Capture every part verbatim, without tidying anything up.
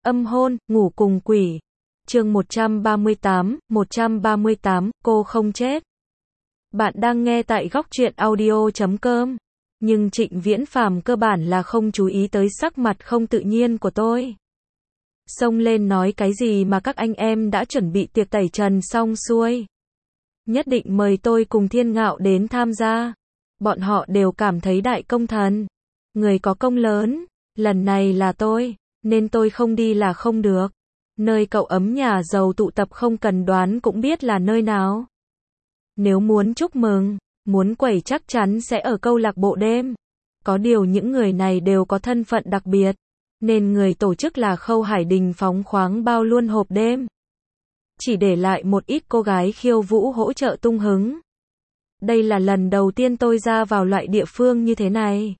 Âm hôn, ngủ cùng quỷ. Chương một trăm ba mươi tám, một trăm ba mươi tám, cô không chết. Bạn đang nghe tại góc truyện audio chấm com. Nhưng Trịnh Viễn Phàm cơ bản là không chú ý tới sắc mặt không tự nhiên của tôi. Xông lên nói cái gì mà các anh em đã chuẩn bị tiệc tẩy trần xong xuôi. Nhất định mời tôi cùng Thiên Ngạo đến tham gia. Bọn họ đều cảm thấy đại công thần. Người có công lớn, lần này là tôi, nên tôi không đi là không được. Nơi cậu ấm nhà giàu tụ tập không cần đoán cũng biết là nơi nào. Nếu muốn chúc mừng, muốn quẩy chắc chắn sẽ ở câu lạc bộ đêm. Có điều những người này đều có thân phận đặc biệt, nên người tổ chức là Khâu Hải Đình phóng khoáng bao luôn hộp đêm. Chỉ để lại một ít cô gái khiêu vũ hỗ trợ tung hứng. Đây là lần đầu tiên tôi ra vào loại địa phương như thế này.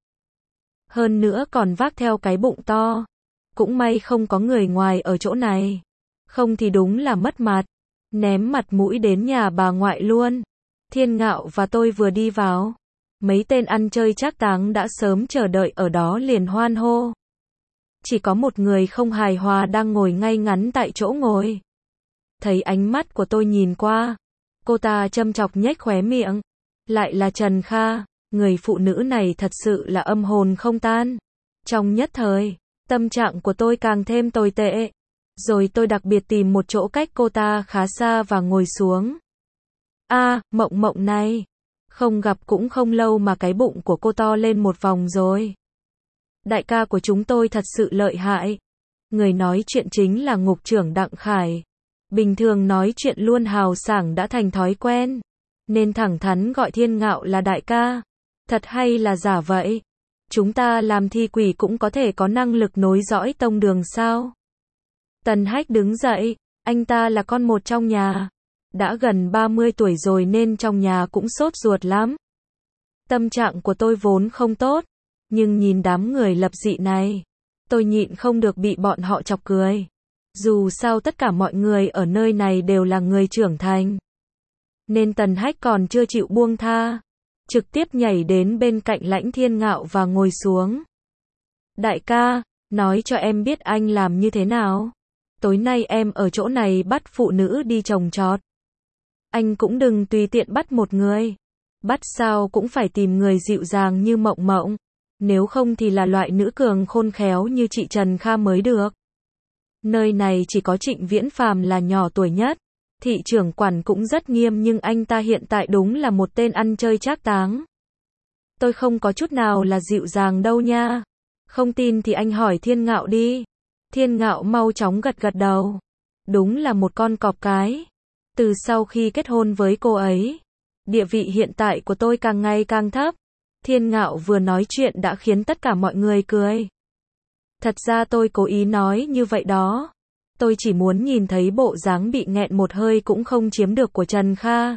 Hơn nữa còn vác theo cái bụng to. Cũng may không có người ngoài ở chỗ này. Không thì đúng là mất mặt. Ném mặt mũi đến nhà bà ngoại luôn. Thiên Ngạo và tôi vừa đi vào. Mấy tên ăn chơi trác táng đã sớm chờ đợi ở đó liền hoan hô. Chỉ có một người không hài hòa đang ngồi ngay ngắn tại chỗ ngồi. Thấy ánh mắt của tôi nhìn qua. Cô ta châm chọc nhếch khóe miệng. Lại là Trần Kha. Người phụ nữ này thật sự là âm hồn không tan. Trong nhất thời, tâm trạng của tôi càng thêm tồi tệ. Rồi tôi đặc biệt tìm một chỗ cách cô ta khá xa và ngồi xuống. A, à, Mộng Mộng này. Không gặp cũng không lâu mà cái bụng của cô to lên một vòng rồi. Đại ca của chúng tôi thật sự lợi hại. Người nói chuyện chính là ngục trưởng Đặng Khải. Bình thường nói chuyện luôn hào sảng đã thành thói quen. Nên thẳng thắn gọi Thiên Ngạo là đại ca. Thật hay là giả vậy? Chúng ta làm thi quỷ cũng có thể có năng lực nối dõi tông đường sao? Tần Hách đứng dậy, anh ta là con một trong nhà. Đã gần ba mươi tuổi rồi nên trong nhà cũng sốt ruột lắm. Tâm trạng của tôi vốn không tốt, nhưng nhìn đám người lập dị này, tôi nhịn không được bị bọn họ chọc cười. Dù sao tất cả mọi người ở nơi này đều là người trưởng thành. Nên Tần Hách còn chưa chịu buông tha. Trực tiếp nhảy đến bên cạnh Lãnh Thiên Ngạo và ngồi xuống. Đại ca, nói cho em biết anh làm như thế nào. Tối nay em ở chỗ này bắt phụ nữ đi trồng trọt. Anh cũng đừng tùy tiện bắt một người. Bắt sao cũng phải tìm người dịu dàng như Mộng Mộng. Nếu không thì là loại nữ cường khôn khéo như chị Trần Kha mới được. Nơi này chỉ có Trịnh Viễn Phàm là nhỏ tuổi nhất. Thị trưởng quản cũng rất nghiêm nhưng anh ta hiện tại đúng là một tên ăn chơi trác táng. Tôi không có chút nào là dịu dàng đâu nha. Không tin thì anh hỏi Thiên Ngạo đi. Thiên Ngạo mau chóng gật gật đầu. Đúng là một con cọp cái. Từ sau khi kết hôn với cô ấy, địa vị hiện tại của tôi càng ngày càng thấp. Thiên Ngạo vừa nói chuyện đã khiến tất cả mọi người cười. Thật ra tôi cố ý nói như vậy đó. Tôi chỉ muốn nhìn thấy bộ dáng bị nghẹn một hơi cũng không chiếm được của Trần Kha.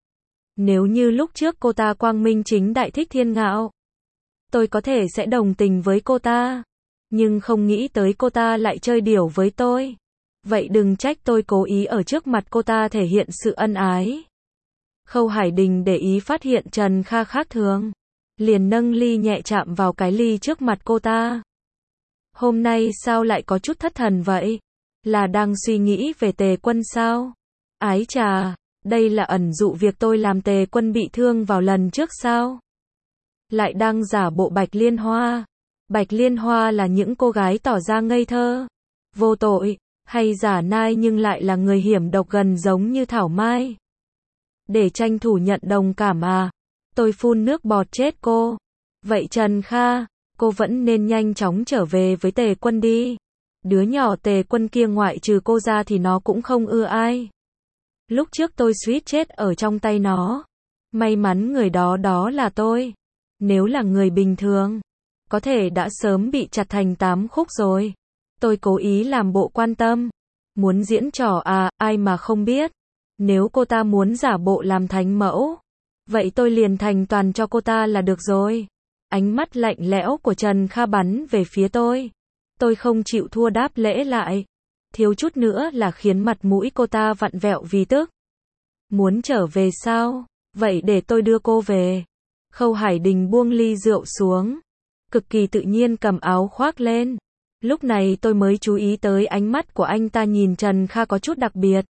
Nếu như lúc trước cô ta quang minh chính đại thích Thiên Ngạo, tôi có thể sẽ đồng tình với cô ta. Nhưng không nghĩ tới cô ta lại chơi điểu với tôi. Vậy đừng trách tôi cố ý ở trước mặt cô ta thể hiện sự ân ái. Khâu Hải Đình để ý phát hiện Trần Kha khác thường. Liền nâng ly nhẹ chạm vào cái ly trước mặt cô ta. Hôm nay sao lại có chút thất thần vậy? Là đang suy nghĩ về Tề Quân sao? Ái chà, đây là ẩn dụ việc tôi làm Tề Quân bị thương vào lần trước sao? Lại đang giả bộ Bạch Liên Hoa. Bạch Liên Hoa là những cô gái tỏ ra ngây thơ, vô tội, hay giả nai nhưng lại là người hiểm độc gần giống như Thảo Mai. Để tranh thủ nhận đồng cảm à? Tôi phun nước bọt chết cô. Vậy Trần Kha, cô vẫn nên nhanh chóng trở về với Tề Quân đi. Đứa nhỏ Tề Quân kia ngoại trừ cô ra thì nó cũng không ưa ai. Lúc trước tôi suýt chết ở trong tay nó. May mắn người đó đó là tôi. Nếu là người bình thường, có thể đã sớm bị chặt thành tám khúc rồi. Tôi cố ý làm bộ quan tâm. Muốn diễn trò à, ai mà không biết. Nếu cô ta muốn giả bộ làm thánh mẫu, vậy tôi liền thành toàn cho cô ta là được rồi. Ánh mắt lạnh lẽo của Trần Kha bắn về phía tôi. Tôi không chịu thua đáp lễ lại. Thiếu chút nữa là khiến mặt mũi cô ta vặn vẹo vì tức. Muốn trở về sao? Vậy để tôi đưa cô về. Khâu Hải Đình buông ly rượu xuống. Cực kỳ tự nhiên cầm áo khoác lên. Lúc này tôi mới chú ý tới ánh mắt của anh ta nhìn Trần Kha có chút đặc biệt.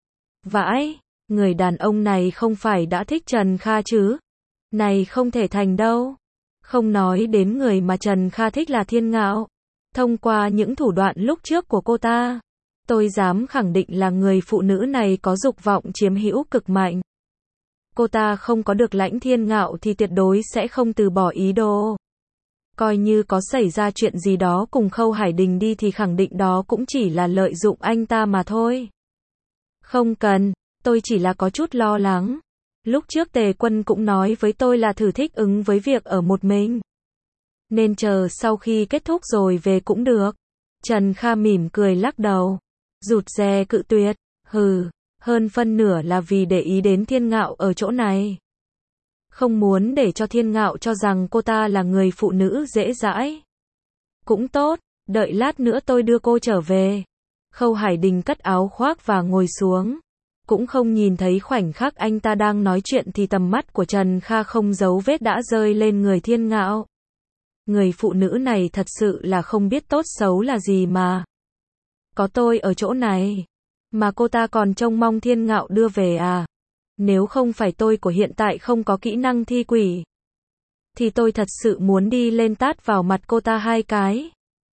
Vãi, người đàn ông này không phải đã thích Trần Kha chứ? Này không thể thành đâu. Không nói đến người mà Trần Kha thích là Thiên Ngạo. Thông qua những thủ đoạn lúc trước của cô ta, tôi dám khẳng định là người phụ nữ này có dục vọng chiếm hữu cực mạnh. Cô ta không có được Lãnh Thiên Ngạo thì tuyệt đối sẽ không từ bỏ ý đồ. Coi như có xảy ra chuyện gì đó cùng Khâu Hải Đình đi thì khẳng định đó cũng chỉ là lợi dụng anh ta mà thôi. Không cần, tôi chỉ là có chút lo lắng. Lúc trước Tề Quân cũng nói với tôi là thử thích ứng với việc ở một mình. Nên chờ sau khi kết thúc rồi về cũng được. Trần Kha mỉm cười lắc đầu. Rụt rè cự tuyệt. Hừ, hơn phân nửa là vì để ý đến Thiên Ngạo ở chỗ này. Không muốn để cho Thiên Ngạo cho rằng cô ta là người phụ nữ dễ dãi. Cũng tốt, đợi lát nữa tôi đưa cô trở về. Khâu Hải Đình cất áo khoác và ngồi xuống. Cũng không nhìn thấy khoảnh khắc anh ta đang nói chuyện thì tầm mắt của Trần Kha không giấu vết đã rơi lên người Thiên Ngạo. Người phụ nữ này thật sự là không biết tốt xấu là gì mà. Có tôi ở chỗ này, mà cô ta còn trông mong Thiên Ngạo đưa về à? Nếu không phải tôi của hiện tại không có kỹ năng thi quỷ, thì tôi thật sự muốn đi lên tát vào mặt cô ta hai cái.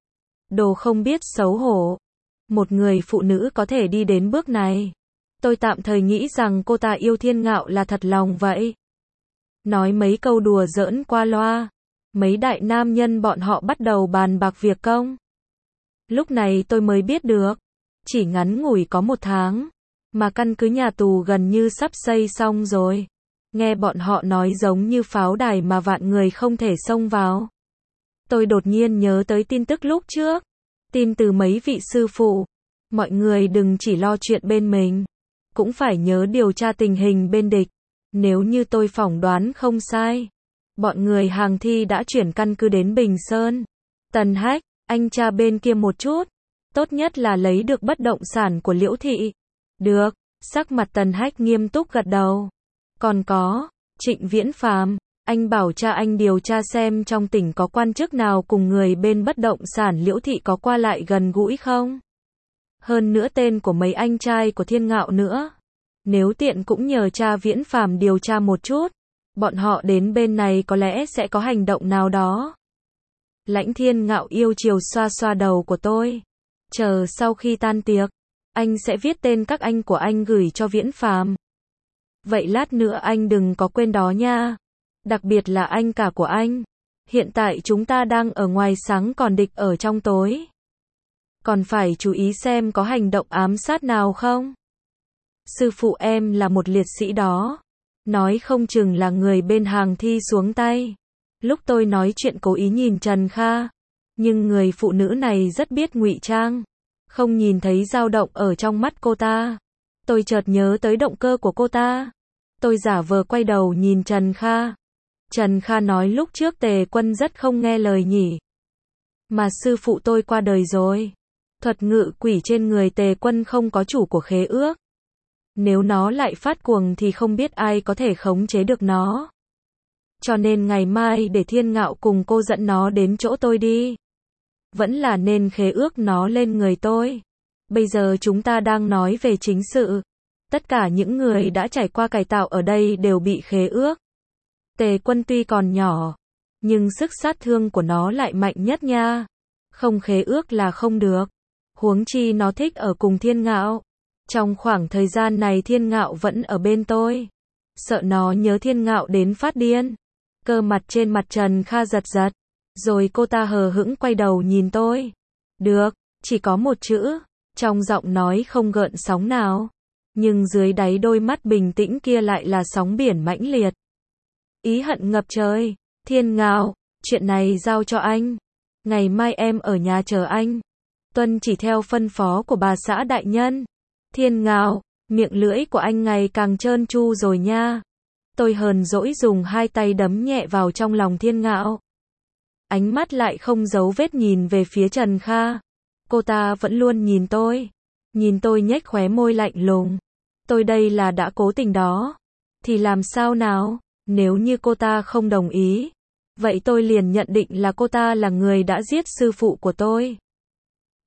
Đồ không biết xấu hổ. Một người phụ nữ có thể đi đến bước này. Tôi tạm thời nghĩ rằng cô ta yêu Thiên Ngạo là thật lòng vậy. Nói mấy câu đùa giỡn qua loa. Mấy đại nam nhân bọn họ bắt đầu bàn bạc việc công. Lúc này tôi mới biết được. Chỉ ngắn ngủi có một tháng. Mà căn cứ nhà tù gần như sắp xây xong rồi. Nghe bọn họ nói giống như pháo đài mà vạn người không thể xông vào. Tôi đột nhiên nhớ tới tin tức lúc trước. Tin từ mấy vị sư phụ. Mọi người đừng chỉ lo chuyện bên mình. Cũng phải nhớ điều tra tình hình bên địch. Nếu như tôi phỏng đoán không sai. Bọn người hàng thi đã chuyển căn cứ đến Bình Sơn. Tần Hách, anh tra bên kia một chút. Tốt nhất là lấy được bất động sản của Liễu Thị. Được, sắc mặt Tần Hách nghiêm túc gật đầu. Còn có, Trịnh Viễn Phàm, anh bảo cha anh điều tra xem trong tỉnh có quan chức nào cùng người bên bất động sản Liễu Thị có qua lại gần gũi không? Hơn nữa tên của mấy anh trai của Thiên Ngạo nữa. Nếu tiện cũng nhờ cha Viễn Phàm điều tra một chút. Bọn họ đến bên này có lẽ sẽ có hành động nào đó. Lãnh Thiên Ngạo yêu chiều xoa xoa đầu của tôi. Chờ sau khi tan tiệc, anh sẽ viết tên các anh của anh gửi cho Viễn Phàm. Vậy lát nữa anh đừng có quên đó nha. Đặc biệt là anh cả của anh. Hiện tại chúng ta đang ở ngoài sáng còn địch ở trong tối. Còn phải chú ý xem có hành động ám sát nào không. Sư phụ em là một liệt sĩ đó. Nói không chừng là người bên hàng thi xuống tay. Lúc tôi nói chuyện cố ý nhìn Trần Kha. Nhưng người phụ nữ này rất biết ngụy trang. Không nhìn thấy dao động ở trong mắt cô ta. Tôi chợt nhớ tới động cơ của cô ta. Tôi giả vờ quay đầu nhìn Trần Kha. Trần Kha nói lúc trước Tề Quân rất không nghe lời nhỉ. Mà sư phụ tôi qua đời rồi. Thuật ngự quỷ trên người Tề Quân không có chủ của khế ước. Nếu nó lại phát cuồng thì không biết ai có thể khống chế được nó. Cho nên ngày mai để Thiên Ngạo cùng cô dẫn nó đến chỗ tôi đi. Vẫn là nên khế ước nó lên người tôi. Bây giờ chúng ta đang nói về chính sự. Tất cả những người đã trải qua cải tạo ở đây đều bị khế ước. Tề Quân tuy còn nhỏ, nhưng sức sát thương của nó lại mạnh nhất nha. Không khế ước là không được. Huống chi nó thích ở cùng Thiên Ngạo. Trong khoảng thời gian này Thiên Ngạo vẫn ở bên tôi. Sợ nó nhớ Thiên Ngạo đến phát điên. Cơ mặt trên mặt Trần Kha giật giật. Rồi cô ta hờ hững quay đầu nhìn tôi. Được, chỉ có một chữ. Trong giọng nói không gợn sóng nào. Nhưng dưới đáy đôi mắt bình tĩnh kia lại là sóng biển mãnh liệt. Ý hận ngập trời. Thiên Ngạo, chuyện này giao cho anh. Ngày mai em ở nhà chờ anh. Tuân chỉ theo phân phó của bà xã đại nhân. Thiên Ngạo, miệng lưỡi của anh ngày càng trơn tru rồi nha. Tôi hờn dỗi dùng hai tay đấm nhẹ vào trong lòng Thiên Ngạo. Ánh mắt lại không giấu vết nhìn về phía Trần Kha. Cô ta vẫn luôn nhìn tôi. Nhìn tôi nhếch khóe môi lạnh lùng. Tôi đây là đã cố tình đó. Thì làm sao nào? Nếu như cô ta không đồng ý. Vậy tôi liền nhận định là cô ta là người đã giết sư phụ của tôi.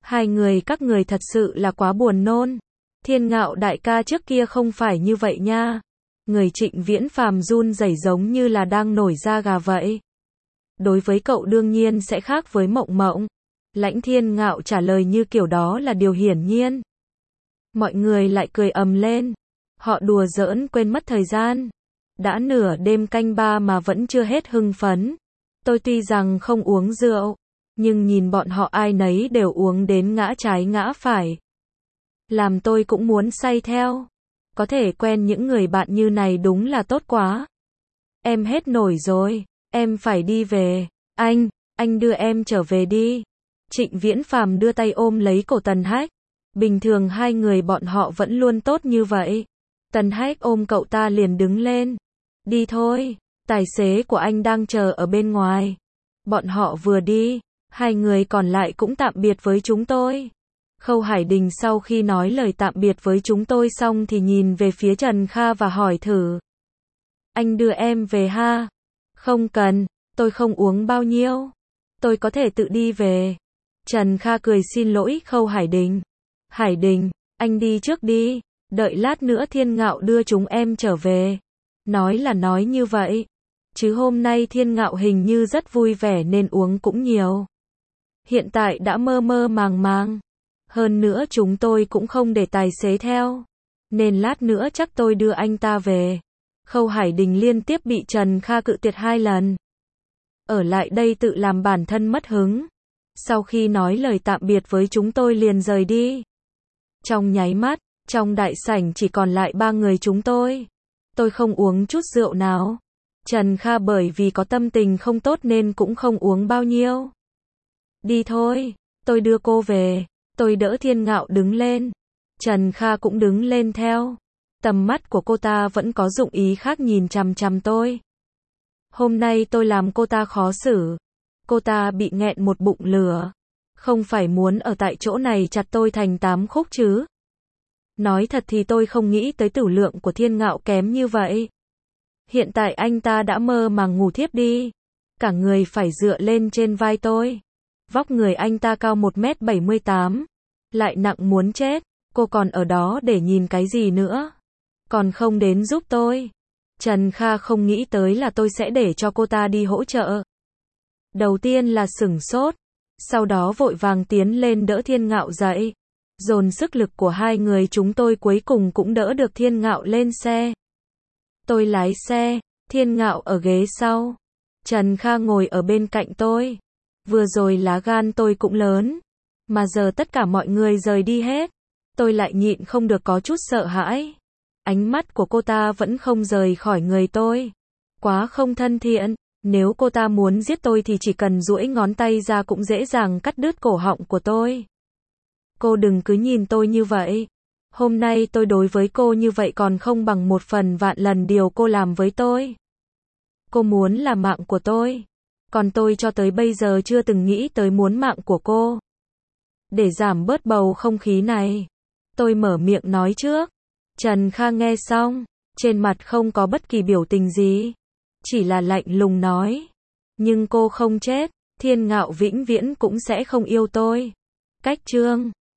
Hai người các người thật sự là quá buồn nôn. Thiên Ngạo đại ca trước kia không phải như vậy nha. Người Trịnh Viễn Phàm run rẩy giống như là đang nổi da gà vậy. Đối với cậu đương nhiên sẽ khác với Mộng Mộng. Lãnh Thiên Ngạo trả lời như kiểu đó là điều hiển nhiên. Mọi người lại cười ầm lên. Họ đùa giỡn quên mất thời gian. Đã nửa đêm canh ba mà vẫn chưa hết hưng phấn. Tôi tuy rằng không uống rượu, nhưng nhìn bọn họ ai nấy đều uống đến ngã trái ngã phải. Làm tôi cũng muốn say theo. Có thể quen những người bạn như này đúng là tốt quá. Em hết nổi rồi, em phải đi về. Anh, anh đưa em trở về đi. Trịnh Viễn Phàm đưa tay ôm lấy cổ Tần Hách. Bình thường hai người bọn họ vẫn luôn tốt như vậy. Tần Hách ôm cậu ta liền đứng lên. Đi thôi, tài xế của anh đang chờ ở bên ngoài. Bọn họ vừa đi, hai người còn lại cũng tạm biệt với chúng tôi. Khâu Hải Đình sau khi nói lời tạm biệt với chúng tôi xong thì nhìn về phía Trần Kha và hỏi thử. Anh đưa em về ha? Không cần, tôi không uống bao nhiêu. Tôi có thể tự đi về. Trần Kha cười xin lỗi Khâu Hải Đình. Hải Đình, anh đi trước đi, đợi lát nữa Thiên Ngạo đưa chúng em trở về. Nói là nói như vậy, chứ hôm nay Thiên Ngạo hình như rất vui vẻ nên uống cũng nhiều. Hiện tại đã mơ mơ màng màng. Hơn nữa chúng tôi cũng không để tài xế theo. Nên lát nữa chắc tôi đưa anh ta về. Khâu Hải Đình liên tiếp bị Trần Kha cự tuyệt hai lần. Ở lại đây tự làm bản thân mất hứng. Sau khi nói lời tạm biệt với chúng tôi liền rời đi. Trong nháy mắt, trong đại sảnh chỉ còn lại ba người chúng tôi. Tôi không uống chút rượu nào. Trần Kha bởi vì có tâm tình không tốt nên cũng không uống bao nhiêu. Đi thôi, tôi đưa cô về. Tôi đỡ Thiên Ngạo đứng lên. Trần Kha cũng đứng lên theo. Tầm mắt của cô ta vẫn có dụng ý khác nhìn chằm chằm tôi. Hôm nay tôi làm cô ta khó xử. Cô ta bị nghẹn một bụng lửa. Không phải muốn ở tại chỗ này chặt tôi thành tám khúc chứ. Nói thật thì tôi không nghĩ tới tử lượng của Thiên Ngạo kém như vậy. Hiện tại anh ta đã mơ màng ngủ thiếp đi. Cả người phải dựa lên trên vai tôi. Vóc người anh ta cao một mét bảy mươi tám. Lại nặng muốn chết. Cô còn ở đó để nhìn cái gì nữa? Còn không đến giúp tôi. Trần Kha không nghĩ tới là tôi sẽ để cho cô ta đi hỗ trợ. Đầu tiên là sửng sốt. Sau đó vội vàng tiến lên đỡ Thiên Ngạo dậy. Dồn sức lực của hai người chúng tôi cuối cùng cũng đỡ được Thiên Ngạo lên xe. Tôi lái xe, Thiên Ngạo ở ghế sau. Trần Kha ngồi ở bên cạnh tôi. Vừa rồi lá gan tôi cũng lớn. Mà giờ tất cả mọi người rời đi hết. Tôi lại nhịn không được có chút sợ hãi. Ánh mắt của cô ta vẫn không rời khỏi người tôi. Quá không thân thiện. Nếu cô ta muốn giết tôi thì chỉ cần duỗi ngón tay ra cũng dễ dàng cắt đứt cổ họng của tôi. Cô đừng cứ nhìn tôi như vậy. Hôm nay tôi đối với cô như vậy còn không bằng một phần vạn lần điều cô làm với tôi. Cô muốn là mạng của tôi. Còn tôi cho tới bây giờ chưa từng nghĩ tới muốn mạng của cô. Để giảm bớt bầu không khí này, tôi mở miệng nói trước. Trần Kha nghe xong, trên mặt không có bất kỳ biểu tình gì. Chỉ là lạnh lùng nói. Nhưng cô không chết, Thiên Ngạo vĩnh viễn cũng sẽ không yêu tôi. Cách chương